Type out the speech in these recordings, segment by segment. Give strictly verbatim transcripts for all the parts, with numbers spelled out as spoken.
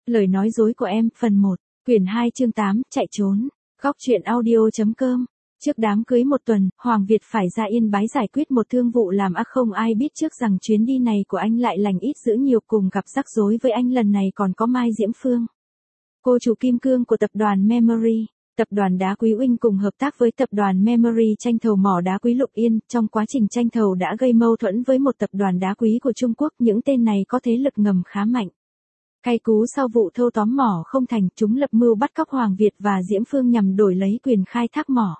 Lời nói dối của em, phần một, quyển hai chương tám, chạy trốn. Góc truyện audio.com. Trước đám cưới một tuần, Hoàng Việt phải ra Yên Bái giải quyết một thương vụ làm ác, không ai biết trước rằng chuyến đi này của anh lại lành ít dữ nhiều, cùng gặp rắc rối với anh lần này còn có Mai Diễm Phương. Cô chủ kim cương của tập đoàn Memory. Tập đoàn đá quý Uinh cùng hợp tác với tập đoàn Memory tranh thầu mỏ đá quý Lục Yên, trong quá trình tranh thầu đã gây mâu thuẫn với một tập đoàn đá quý của Trung Quốc, những tên này có thế lực ngầm khá mạnh. Cay cú sau vụ thâu tóm mỏ không thành, chúng lập mưu bắt cóc Hoàng Việt và Diễm Phương nhằm đổi lấy quyền khai thác mỏ.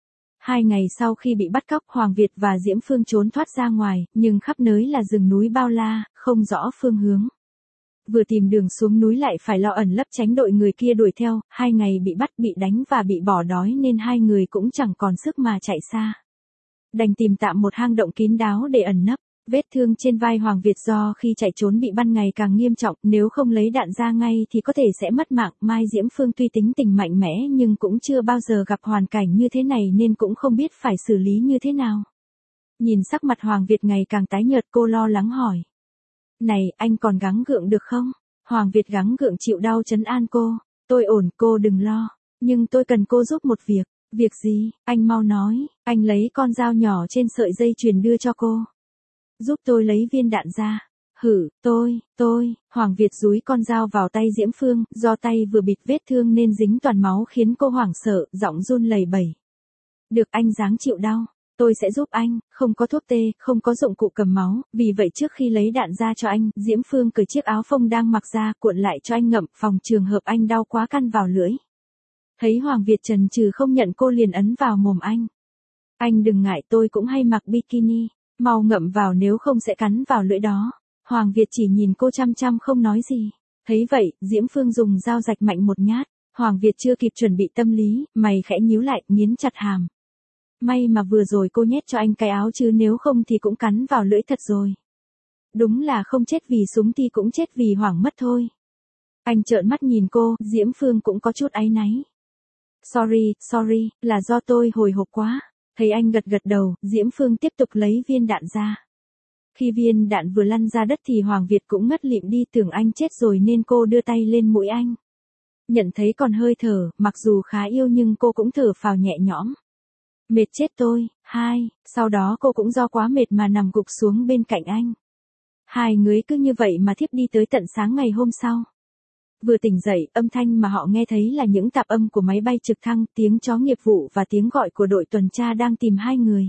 Hai ngày sau khi bị bắt cóc, Hoàng Việt và Diễm Phương trốn thoát ra ngoài, nhưng khắp nơi là rừng núi bao la, không rõ phương hướng. Vừa tìm đường xuống núi lại phải lo ẩn lấp tránh đội người kia đuổi theo, hai ngày bị bắt, bị đánh và bị bỏ đói nên hai người cũng chẳng còn sức mà chạy xa. Đành tìm tạm một hang động kín đáo để ẩn nấp. Vết thương trên vai Hoàng Việt do khi chạy trốn bị ban ngày càng nghiêm trọng, nếu không lấy đạn ra ngay thì có thể sẽ mất mạng. Mai Diễm Phương tuy tính tình mạnh mẽ nhưng cũng chưa bao giờ gặp hoàn cảnh như thế này nên cũng không biết phải xử lý như thế nào. Nhìn sắc mặt Hoàng Việt ngày càng tái nhợt, cô lo lắng hỏi. Này, anh còn gắng gượng được không? Hoàng Việt gắng gượng chịu đau trấn an cô. Tôi ổn, cô đừng lo. Nhưng tôi cần cô giúp một việc. Việc gì? Anh mau nói. Anh lấy con dao nhỏ trên sợi dây chuyền đưa cho cô. Giúp tôi lấy viên đạn ra. Hử, tôi, tôi, Hoàng Việt dúi con dao vào tay Diễm Phương, do tay vừa bịt vết thương nên dính toàn máu khiến cô hoảng sợ, giọng run lẩy bẩy. Được, anh ráng chịu đau, tôi sẽ giúp anh, không có thuốc tê, không có dụng cụ cầm máu, vì vậy trước khi lấy đạn ra cho anh, Diễm Phương cởi chiếc áo phông đang mặc ra, cuộn lại cho anh ngậm, phòng trường hợp anh đau quá căn vào lưỡi. Thấy Hoàng Việt chần chừ không nhận, cô liền ấn vào mồm anh. Anh đừng ngại, tôi cũng hay mặc bikini. Mau ngậm vào, nếu không sẽ cắn vào lưỡi đó. Hoàng Việt chỉ nhìn cô chăm chăm không nói gì. Thấy vậy, Diễm Phương dùng dao rạch mạnh một nhát. Hoàng Việt chưa kịp chuẩn bị tâm lý, mày khẽ nhíu lại, nghiến chặt hàm. May mà vừa rồi cô nhét cho anh cái áo chứ nếu không thì cũng cắn vào lưỡi thật rồi. Đúng là không chết vì súng thì cũng chết vì hoảng mất thôi. Anh trợn mắt nhìn cô, Diễm Phương cũng có chút áy náy. Sorry, sorry, là do tôi hồi hộp quá. Thấy anh gật gật đầu, Diễm Phương tiếp tục lấy viên đạn ra. Khi viên đạn vừa lăn ra đất thì Hoàng Việt cũng ngất lịm đi, tưởng anh chết rồi nên cô đưa tay lên mũi anh. Nhận thấy còn hơi thở, mặc dù khá yếu nhưng cô cũng thở phào nhẹ nhõm. Mệt chết tôi, hai, sau đó cô cũng do quá mệt mà nằm gục xuống bên cạnh anh. Hai người cứ như vậy mà thiếp đi tới tận sáng ngày hôm sau. Vừa tỉnh dậy, âm thanh mà họ nghe thấy là những tạp âm của máy bay trực thăng, tiếng chó nghiệp vụ và tiếng gọi của đội tuần tra đang tìm hai người.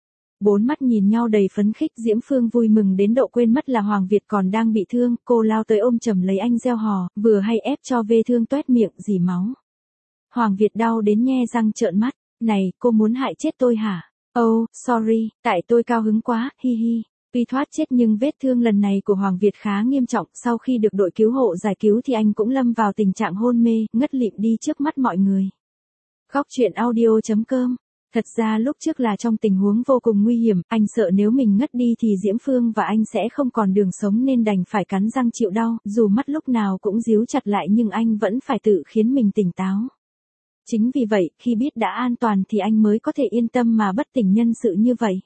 Bốn mắt nhìn nhau đầy phấn khích, Diễm Phương vui mừng đến độ quên mất là Hoàng Việt còn đang bị thương, cô lao tới ôm chầm lấy anh reo hò, vừa hay ép cho vết thương toét miệng, rỉ máu. Hoàng Việt đau đến nhe răng trợn mắt, này, cô muốn hại chết tôi hả? Oh, sorry, tại tôi cao hứng quá, hi hi. Tuy thoát chết nhưng vết thương lần này của Hoàng Việt khá nghiêm trọng, sau khi được đội cứu hộ giải cứu thì anh cũng lâm vào tình trạng hôn mê, ngất lịm đi trước mắt mọi người. Góc truyện audio.com. Thật ra lúc trước là trong tình huống vô cùng nguy hiểm, anh sợ nếu mình ngất đi thì Diễm Phương và anh sẽ không còn đường sống nên đành phải cắn răng chịu đau, dù mắt lúc nào cũng díu chặt lại nhưng anh vẫn phải tự khiến mình tỉnh táo. Chính vì vậy, khi biết đã an toàn thì anh mới có thể yên tâm mà bất tỉnh nhân sự như vậy.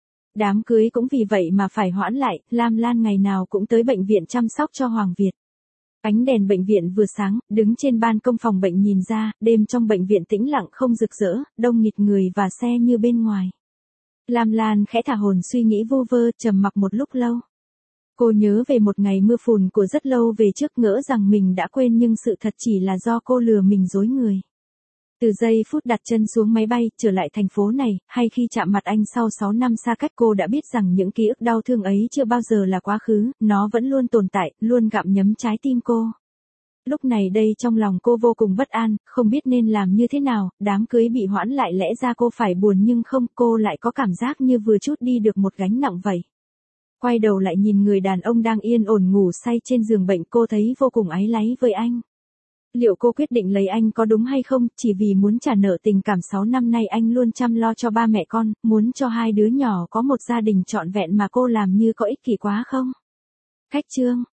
Đám cưới cũng vì vậy mà phải hoãn lại, Lam Lan ngày nào cũng tới bệnh viện chăm sóc cho Hoàng Việt. Ánh đèn bệnh viện vừa sáng, đứng trên ban công phòng bệnh nhìn ra, đêm trong bệnh viện tĩnh lặng không rực rỡ, đông nghịt người và xe như bên ngoài. Lam Lan khẽ thả hồn suy nghĩ vu vơ, trầm mặc một lúc lâu. Cô nhớ về một ngày mưa phùn của rất lâu về trước, ngỡ rằng mình đã quên nhưng sự thật chỉ là do cô lừa mình dối người. Từ giây phút đặt chân xuống máy bay, trở lại thành phố này, hay khi chạm mặt anh sau sáu năm xa cách, cô đã biết rằng những ký ức đau thương ấy chưa bao giờ là quá khứ, nó vẫn luôn tồn tại, luôn gặm nhấm trái tim cô. Lúc này đây trong lòng cô vô cùng bất an, không biết nên làm như thế nào, đám cưới bị hoãn lại lẽ ra cô phải buồn nhưng không, cô lại có cảm giác như vừa trút đi được một gánh nặng vậy. Quay đầu lại nhìn người đàn ông đang yên ổn ngủ say trên giường bệnh, cô thấy vô cùng áy náy với anh. Liệu cô quyết định lấy anh có đúng hay không, chỉ vì muốn trả nợ tình cảm sáu năm nay anh luôn chăm lo cho ba mẹ con, muốn cho hai đứa nhỏ có một gia đình trọn vẹn mà cô làm như có ích kỷ quá không? Khách chương.